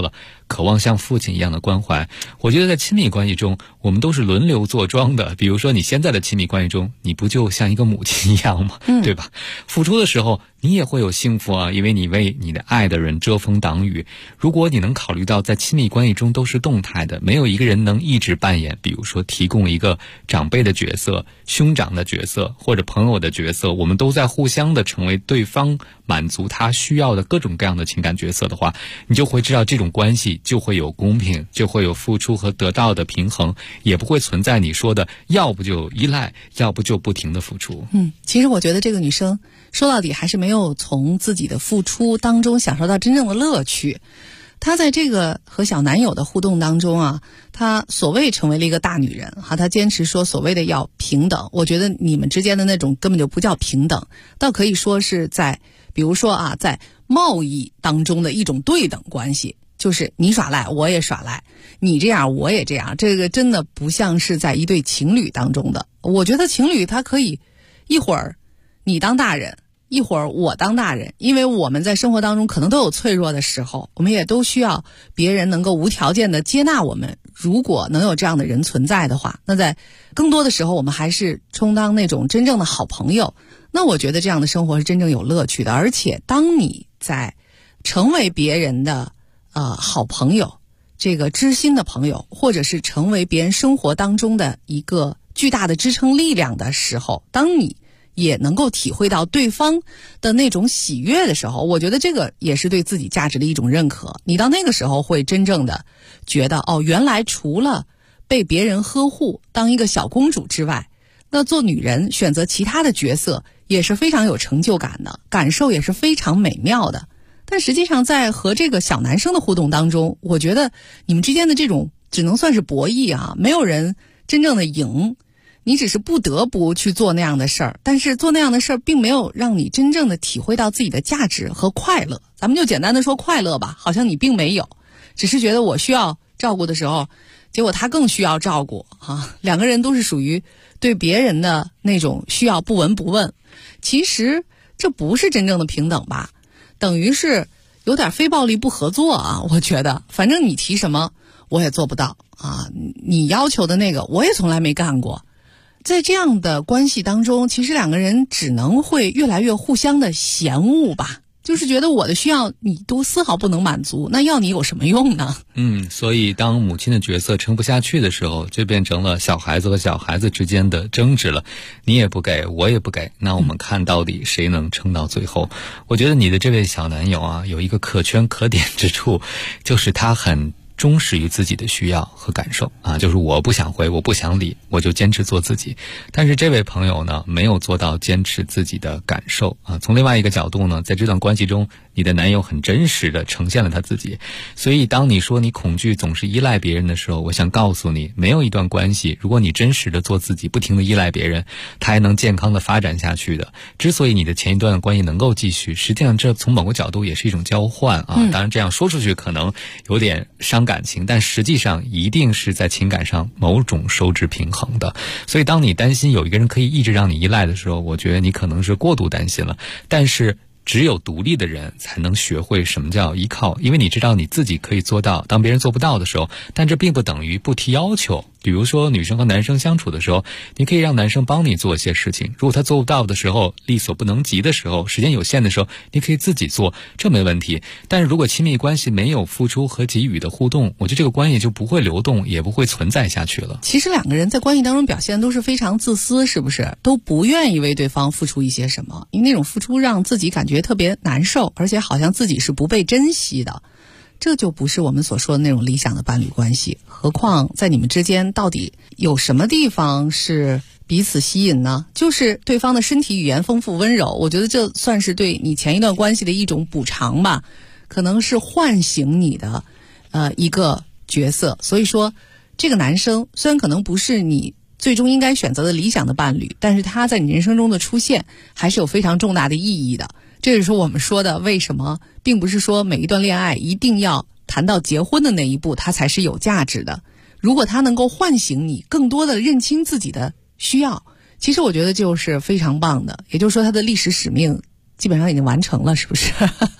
渴望像父亲一样的关怀。我觉得在亲密关系中，我们都是轮流坐庄的。比如说你现在的亲密关系中，你不就像一个母亲一样吗？对吧？付出的时候你也会有幸福啊，因为你为你的爱的人遮风挡雨。如果你能考虑到在亲密关系中都是动态的，没有一个人能一直扮演比如说提供一个长辈的角色、兄长的角色或者朋友的角色，我们都在互相的成为对方满足他需要的各种各样的情感角色的话，你就会知道这种关系就会有公平，就会有付出和得到的平衡，也不会存在你说的要不就依赖，要不就不停的付出。 其实我觉得这个女生说到底还是没有从自己的付出当中享受到真正的乐趣。她在这个和小男友的互动当中啊，她所谓成为了一个大女人哈，她坚持说所谓的要平等。我觉得你们之间的那种根本就不叫平等，倒可以说是在比如说啊，在贸易当中的一种对等关系，就是你耍赖我也耍赖，你这样我也这样，这个真的不像是在一对情侣当中的。我觉得情侣他可以一会儿你当大人，一会儿我当大人，因为我们在生活当中可能都有脆弱的时候，我们也都需要别人能够无条件的接纳我们。如果能有这样的人存在的话，那在更多的时候我们还是充当那种真正的好朋友，那我觉得这样的生活是真正有乐趣的。而且当你在成为别人的好朋友，这个知心的朋友，或者是成为别人生活当中的一个巨大的支撑力量的时候，当你也能够体会到对方的那种喜悦的时候，我觉得这个也是对自己价值的一种认可。你到那个时候会真正的觉得，原来除了被别人呵护当一个小公主之外，那做女人选择其他的角色也是非常有成就感的，感受也是非常美妙的。但实际上在和这个小男生的互动当中，我觉得你们之间的这种只能算是博弈啊，没有人真正的赢，你只是不得不去做那样的事儿，但是做那样的事儿并没有让你真正的体会到自己的价值和快乐。咱们就简单的说快乐吧，好像你并没有，只是觉得我需要照顾的时候，结果他更需要照顾啊。两个人都是属于对别人的那种需要不闻不问，其实这不是真正的平等吧，等于是有点非暴力不合作啊。我觉得反正你提什么我也做不到啊，你要求的那个我也从来没干过。在这样的关系当中，其实两个人只能会越来越互相的嫌恶吧，就是觉得我的需要你都丝毫不能满足，那要你有什么用呢？ 所以当母亲的角色撑不下去的时候，就变成了小孩子和小孩子之间的争执了，你也不给我也不给，那我们看到底谁能撑到最后。我觉得你的这位小男友啊，有一个可圈可点之处，就是他很忠实于自己的需要和感受啊，就是我不想回，我不想理，我就坚持做自己。但是这位朋友呢，没有做到坚持自己的感受啊。从另外一个角度呢，在这段关系中，你的男友很真实的呈现了他自己。所以当你说你恐惧总是依赖别人的时候，我想告诉你，没有一段关系，如果你真实的做自己，不停的依赖别人，他还能健康的发展下去的。之所以你的前一段的关系能够继续，实际上这从某个角度也是一种交换啊。当然这样说出去可能有点伤感情，但实际上一定是在情感上某种收支平衡的。所以当你担心有一个人可以一直让你依赖的时候，我觉得你可能是过度担心了。但是只有独立的人才能学会什么叫依靠，因为你知道你自己可以做到，当别人做不到的时候，但这并不等于不提要求。比如说女生和男生相处的时候，你可以让男生帮你做一些事情，如果他做不到的时候，力所不能及的时候，时间有限的时候，你可以自己做，这没问题。但是如果亲密关系没有付出和给予的互动，我觉得这个关系就不会流动，也不会存在下去了。 其实两个人在关系当中表现都是非常自私，是不是？都不愿意为对方付出一些什么，因为那种付出让自己感觉特别难受，而且好像自己是不被珍惜的。这就不是我们所说的那种理想的伴侣关系。何况在你们之间到底有什么地方是彼此吸引呢？就是对方的身体语言丰富温柔，我觉得这算是对你前一段关系的一种补偿吧，可能是唤醒你的一个角色。所以说这个男生虽然可能不是你最终应该选择的理想的伴侣，但是他在你人生中的出现还是有非常重大的意义的。这也是我们说的为什么并不是说每一段恋爱一定要谈到结婚的那一步它才是有价值的。如果它能够唤醒你更多的认清自己的需要，其实我觉得就是非常棒的。也就是说它的历史使命基本上已经完成了，是不是？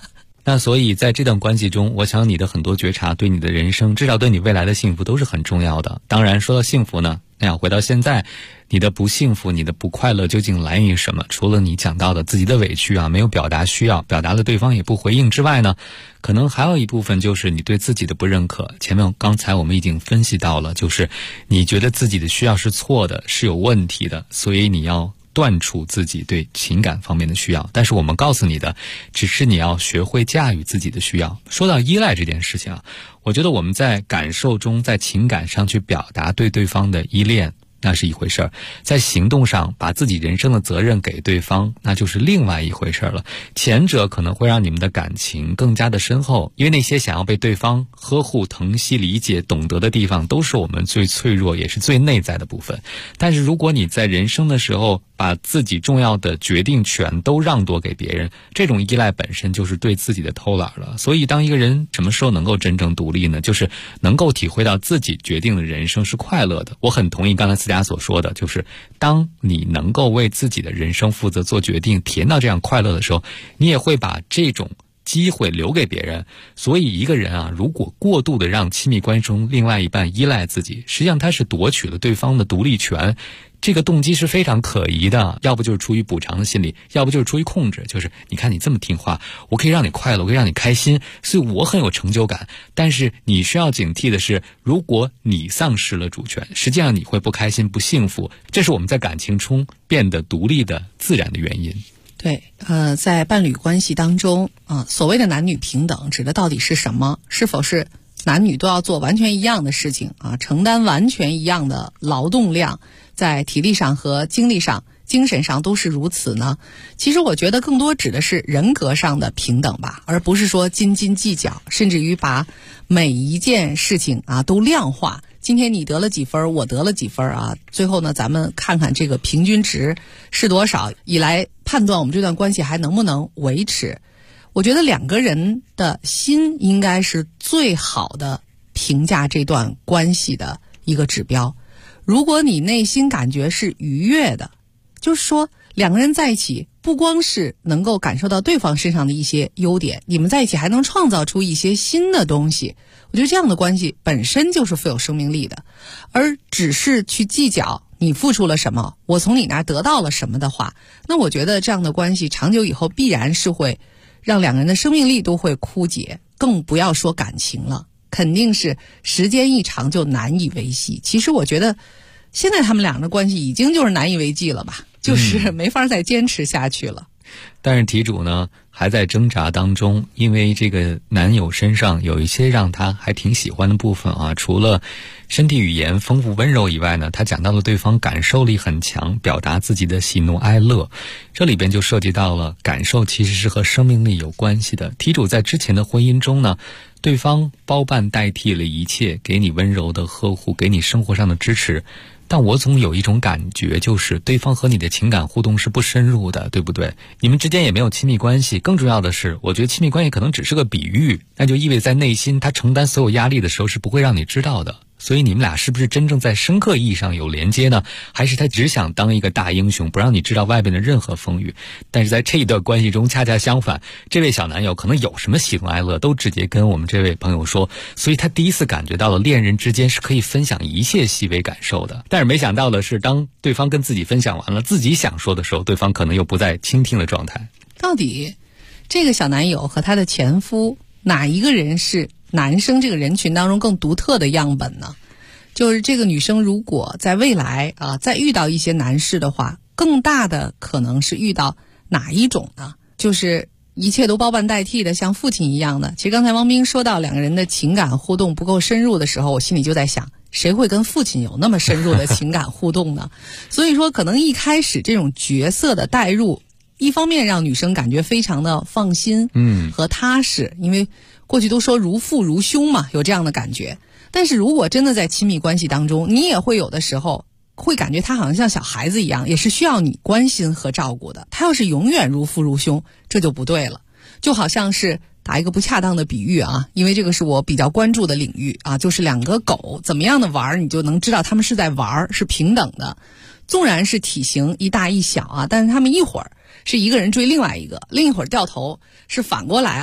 那所以在这段关系中，我想你的很多觉察对你的人生，至少对你未来的幸福都是很重要的。当然说到幸福呢，那要回到现在，你的不幸福，你的不快乐究竟来源于什么？除了你讲到的自己的委屈啊，没有表达需要，表达了对方也不回应之外呢，可能还有一部分就是你对自己的不认可。前面刚才我们已经分析到了，就是你觉得自己的需要是错的，是有问题的，所以你要断除自己对情感方面的需要。但是我们告诉你的只是你要学会驾驭自己的需要。说到依赖这件事情啊，我觉得我们在感受中，在情感上去表达对对方的依恋，那是一回事儿，在行动上把自己人生的责任给对方，那就是另外一回事了。前者可能会让你们的感情更加的深厚，因为那些想要被对方呵护、疼惜、理解、懂得的地方，都是我们最脆弱也是最内在的部分。但是如果你在人生的时候把自己重要的决定权都让渡给别人，这种依赖本身就是对自己的偷懒了。所以当一个人什么时候能够真正独立呢？就是能够体会到自己决定的人生是快乐的。我很同意刚才思佳所说的，就是当你能够为自己的人生负责做决定，体验到这样快乐的时候，你也会把这种机会留给别人。所以一个人啊，如果过度的让亲密关系中另外一半依赖自己，实际上他是夺取了对方的独立权，这个动机是非常可疑的。要不就是出于补偿的心理，要不就是出于控制，就是你看你这么听话，我可以让你快乐，我可以让你开心，所以我很有成就感。但是你需要警惕的是，如果你丧失了主权，实际上你会不开心不幸福，这是我们在感情中变得独立的自然的原因。 对，在伴侣关系当中所谓的男女平等指的到底是什么？是否是男女都要做完全一样的事情啊，承担完全一样的劳动量，在体力上和精力上、精神上都是如此呢？其实我觉得更多指的是人格上的平等吧，而不是说斤斤计较，甚至于把每一件事情都量化。今天你得了几分，我得了几分啊？最后呢，咱们看看这个平均值是多少，以来判断我们这段关系还能不能维持。我觉得两个人的心应该是最好的评价这段关系的一个指标。如果你内心感觉是愉悦的，就是说两个人在一起不光是能够感受到对方身上的一些优点，你们在一起还能创造出一些新的东西，我觉得这样的关系本身就是富有生命力的。而只是去计较你付出了什么，我从你那儿得到了什么的话，那我觉得这样的关系长久以后必然是会让两个人的生命力都会枯竭，更不要说感情了，肯定是时间一长就难以维系。其实我觉得现在他们两个的关系已经就是难以为继了吧，就是没法再坚持下去了。 但是题主呢还在挣扎当中，因为这个男友身上有一些让他还挺喜欢的部分啊，除了身体语言丰富温柔以外呢，他讲到了对方感受力很强，表达自己的喜怒哀乐，这里边就涉及到了感受其实是和生命力有关系的。题主在之前的婚姻中呢，对方包办代替了一切，给你温柔的呵护，给你生活上的支持，但我总有一种感觉，就是对方和你的情感互动是不深入的，对不对？你们之间也没有亲密关系，更重要的是，我觉得亲密关系可能只是个比喻，那就意味着在内心他承担所有压力的时候是不会让你知道的。所以你们俩是不是真正在深刻意义上有连接呢？还是他只想当一个大英雄，不让你知道外边的任何风雨？但是在这一段关系中恰恰相反，这位小男友可能有什么喜怒哀乐都直接跟我们这位朋友说，所以他第一次感觉到了恋人之间是可以分享一切细微感受的。但是没想到的是，当对方跟自己分享完了自己想说的时候，对方可能又不在倾听的状态。 到底这个小男友和他的前夫哪一个人是男生这个人群当中更独特的样本呢？就是这个女生如果在未来再遇到一些男士的话，更大的可能是遇到哪一种呢？就是一切都包办代替的，像父亲一样的。其实刚才汪冰说到两个人的情感互动不够深入的时候，我心里就在想，谁会跟父亲有那么深入的情感互动呢？所以说可能一开始这种角色的带入，一方面让女生感觉非常的放心和踏实，因为过去都说如父如兄嘛，有这样的感觉。但是如果真的在亲密关系当中，你也会有的时候会感觉他好像像小孩子一样，也是需要你关心和照顾的。他要是永远如父如兄，这就不对了。就好像是打一个不恰当的比喻因为这个是我比较关注的领域就是两个狗怎么样的玩，你就能知道他们是在玩，是平等的。纵然是体型一大一小但是他们一会儿是一个人追另外一个，另一会儿掉头是反过来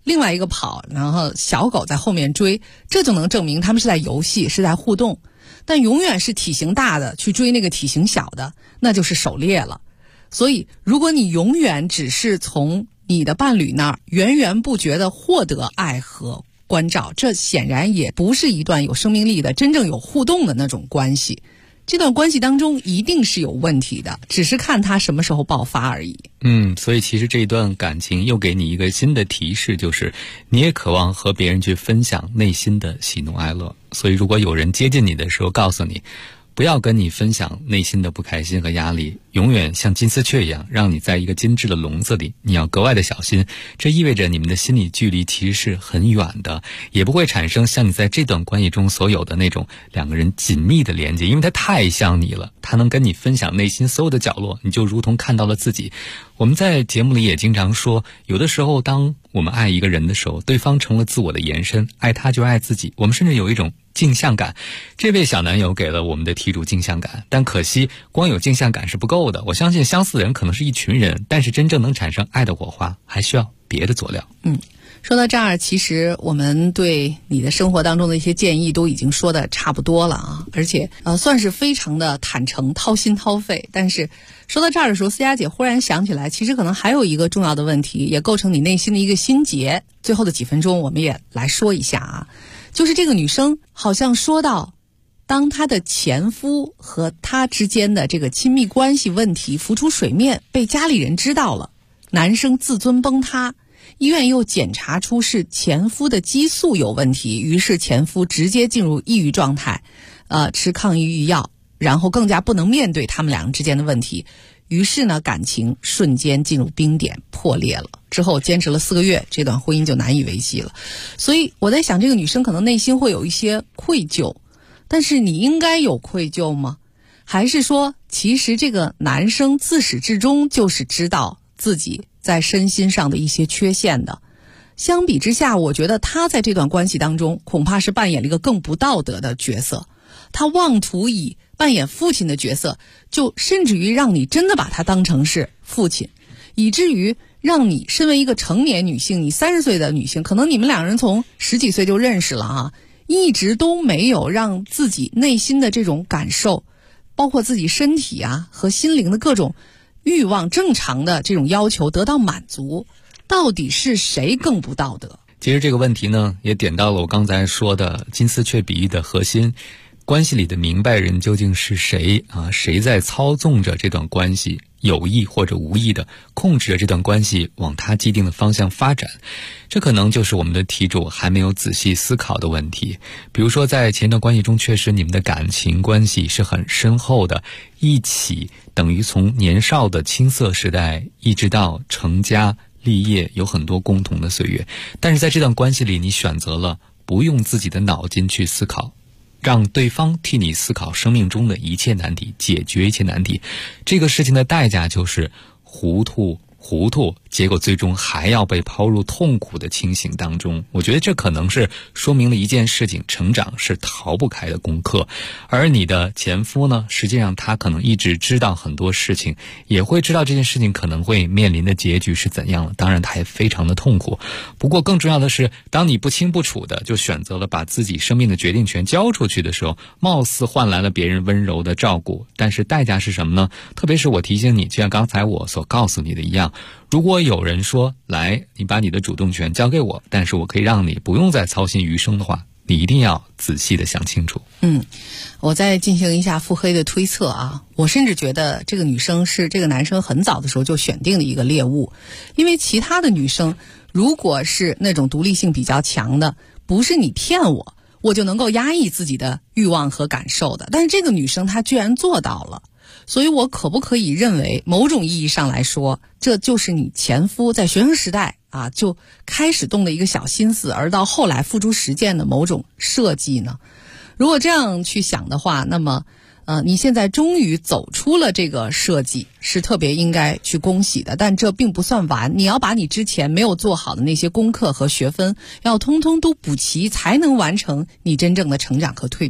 另外一个跑，然后小狗在后面追，这就能证明他们是在游戏，是在互动。但永远是体型大的去追那个体型小的，那就是狩猎了。所以如果你永远只是从你的伴侣那儿源源不绝地获得爱和关照，这显然也不是一段有生命力的真正有互动的那种关系。这段关系当中一定是有问题的，只是看它什么时候爆发而已。 所以其实这一段感情又给你一个新的提示，就是你也渴望和别人去分享内心的喜怒哀乐。所以如果有人接近你的时候告诉你不要跟你分享内心的不开心和压力，永远像金丝雀一样让你在一个精致的笼子里，你要格外的小心。这意味着你们的心理距离其实是很远的，也不会产生像你在这段关系中所有的那种两个人紧密的连接，因为它太像你了，它能跟你分享内心所有的角落，你就如同看到了自己。我们在节目里也经常说，有的时候当我们爱一个人的时候，对方成了自我的延伸，爱他就爱自己。我们甚至有一种镜像感，这位小男友给了我们的题主镜像感，但可惜光有镜像感是不够的。我相信相似的人可能是一群人，但是真正能产生爱的火花还需要别的佐料。 说到这儿，其实我们对你的生活当中的一些建议都已经说的差不多了啊，而且算是非常的坦诚，掏心掏肺。但是说到这儿的时候，思佳姐忽然想起来，其实可能还有一个重要的问题，也构成你内心的一个心结。最后的几分钟我们也来说一下啊，就是这个女生好像说到，当她的前夫和她之间的这个亲密关系问题浮出水面，被家里人知道了，男生自尊崩塌，医院又检查出是前夫的激素有问题，于是前夫直接进入抑郁状态，吃抗抑郁药，然后更加不能面对他们两人之间的问题，于是呢感情瞬间进入冰点，破裂了。之后坚持了4个月，这段婚姻就难以维系了。所以我在想，这个女生可能内心会有一些愧疚，但是你应该有愧疚吗？还是说其实这个男生自始至终就是知道自己在身心上的一些缺陷的？相比之下，我觉得他在这段关系当中恐怕是扮演了一个更不道德的角色，他妄图以扮演父亲的角色，就甚至于让你真的把他当成是父亲，以至于让你身为一个成年女性，你30岁的女性，可能你们两人从10几岁就认识了啊，一直都没有让自己内心的这种感受，包括自己身体啊和心灵的各种欲望正常的这种要求得到满足，到底是谁更不道德？ 其实这个问题呢，也点到了我刚才说的金丝雀比喻的核心，关系里的明白人究竟是谁啊？谁在操纵着这段关系，有意或者无意的控制着这段关系往他既定的方向发展？这可能就是我们的题主还没有仔细思考的问题。比如说在前段关系中，确实你们的感情关系是很深厚的，一起等于从年少的青涩时代一直到成家立业，有很多共同的岁月。但是在这段关系里，你选择了不用自己的脑筋去思考，让对方替你思考生命中的一切难题，解决一切难题。这个事情的代价就是糊涂，结果最终还要被抛入痛苦的情形当中。我觉得这可能是说明了一件事情，成长是逃不开的功课。而你的前夫呢，实际上他可能一直知道很多事情，也会知道这件事情可能会面临的结局是怎样的，当然他也非常的痛苦。不过更重要的是，当你不清不楚的就选择了把自己生命的决定权交出去的时候，貌似换来了别人温柔的照顾，但是代价是什么呢？特别是我提醒你，就像刚才我所告诉你的一样，如果有人说来，你把你的主动权交给我，但是我可以让你不用再操心余生的话，你一定要仔细的想清楚。 我再进行一下腹黑的推测啊，我甚至觉得这个女生是这个男生很早的时候就选定的一个猎物。因为其他的女生如果是那种独立性比较强的，不是你骗我就能够压抑自己的欲望和感受的，但是这个女生她居然做到了。所以我可不可以认为，某种意义上来说，这就是你前夫在学生时代啊就开始动的一个小心思，而到后来付诸实践的某种设计呢？如果这样去想的话，那么你现在终于走出了这个设计，是特别应该去恭喜的。但这并不算完，你要把你之前没有做好的那些功课和学分要通通都补齐，才能完成你真正的成长和蜕变。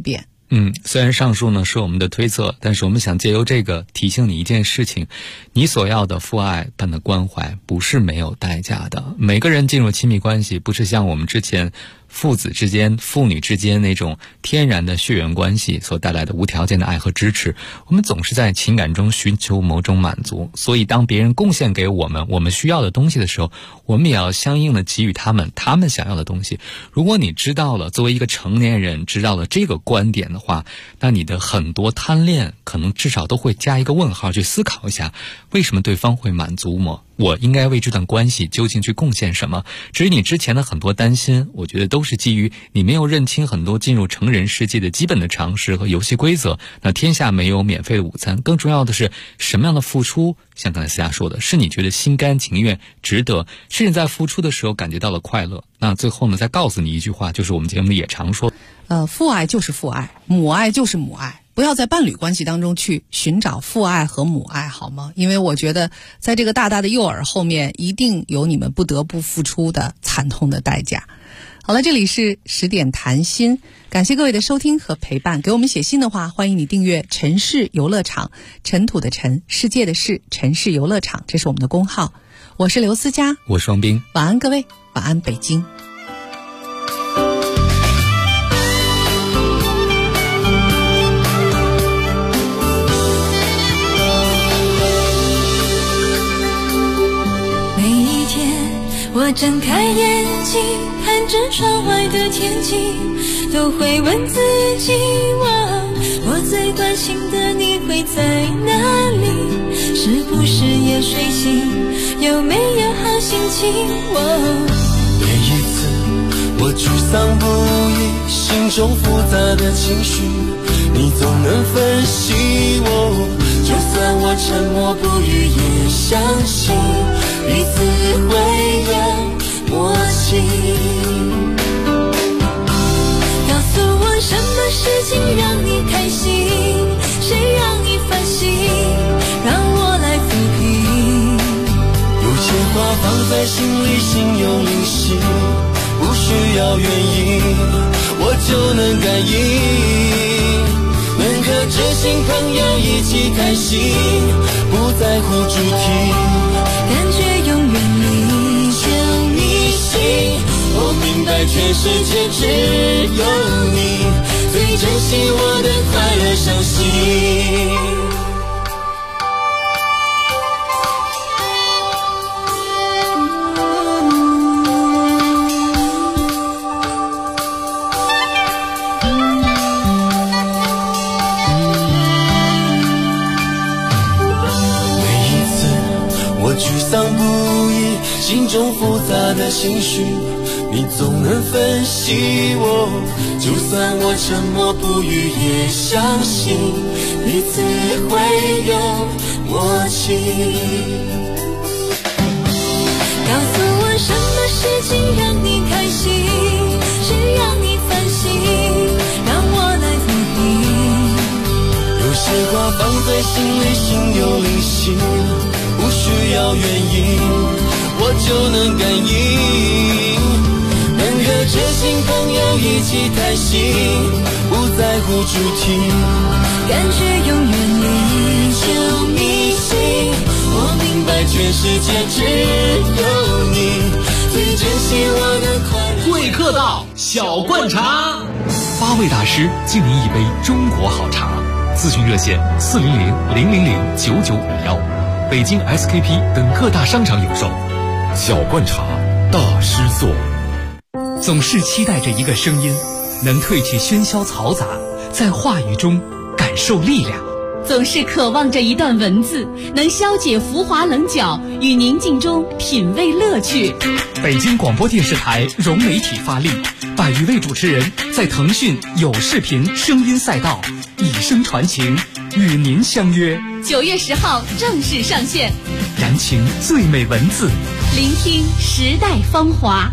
虽然上述呢是我们的推测，但是我们想借由这个提醒你一件事情，你所要的父爱般的关怀不是没有代价的。每个人进入亲密关系，不是像我们之前父子之间、父女之间那种天然的血缘关系所带来的无条件的爱和支持，我们总是在情感中寻求某种满足。所以当别人贡献给我们需要的东西的时候，我们也要相应的给予他们想要的东西。如果你知道了，作为一个成年人知道了这个观点的话，那你的很多贪恋可能至少都会加一个问号，去思考一下为什么对方会满足我应该为这段关系究竟去贡献什么。至于你之前的很多担心，我觉得都是基于你没有认清很多进入成人世界的基本的常识和游戏规则。那天下没有免费的午餐，更重要的是什么样的付出，像刚才思佳说的，是你觉得心甘情愿值得，甚至在付出的时候感觉到了快乐。那最后呢，再告诉你一句话，就是我们节目里也常说， 父爱就是父爱，母爱就是母爱，不要在伴侣关系当中去寻找父爱和母爱，好吗？因为我觉得在这个大大的诱饵后面，一定有你们不得不付出的惨痛的代价。好了，这里是10点谈心，感谢各位的收听和陪伴。给我们写信的话，欢迎你订阅城市游乐场，尘土的尘，世界的世，城市游乐场，这是我们的公号。我是刘思佳， 我是双冰， 晚安各位，晚安北京。 我睁开眼睛，看着窗外的天气，都会问自己，我最关心的你会在哪里？是不是也睡醒？有没有好心情？ 每一次我沮丧不已，心中复杂的情绪，你总能分析我。就算我沉默不语，也相信彼此会有默契。 告诉我什么事情让你开心，谁让你烦心，让我来抚平。 有些话放在心里，心有灵犀，不需要原因，我就能感应。能和知心朋友一起开心，不在乎主题， 感觉永远你就你心。我明白全世界只有你最珍惜我的快乐伤心。沮丧不已，心中复杂的情绪，你总能分析我。就算我沉默不语，也相信彼此会有默契。 告诉我什么事情让你开心，谁让你烦心，让我来抚平。 有些话放在心里，心有灵犀，不需要原因，我就能感应。能和知心朋友一起开心，不在乎主题， 感觉永远你就你心。我明白全世界只有你最珍惜我的快乐。 贵客到，小罐茶，8位大师敬您一杯中国好茶。咨询热线400-000-9951，北京 SKP 等各大商场有售。 小罐茶，大师座。 总是期待着一个声音，能褪去喧嚣嘈杂，在话语中感受力量。 总是渴望着一段文字，能消解浮华棱角，与宁静中品味乐趣。 北京广播电视台融媒体发力，100余位主持人在腾讯有视频声音赛道以声传情，与您相约。 9月10号正式上线， 燃情最美文字， 聆听时代芳华，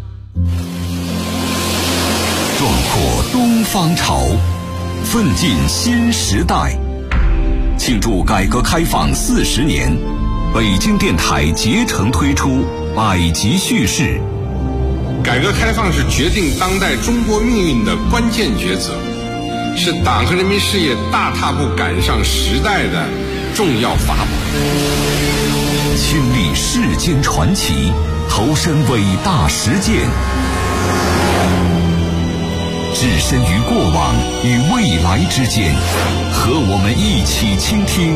壮阔东方潮，奋进新时代。庆祝改革开放40年，北京电台竭诚推出100集叙事。 改革开放是决定当代中国命运的关键抉择， 是党和人民事业大踏步赶上时代的重要法宝。 亲历世间传奇，投身伟大实践，置身于过往与未来之间，和我们一起倾听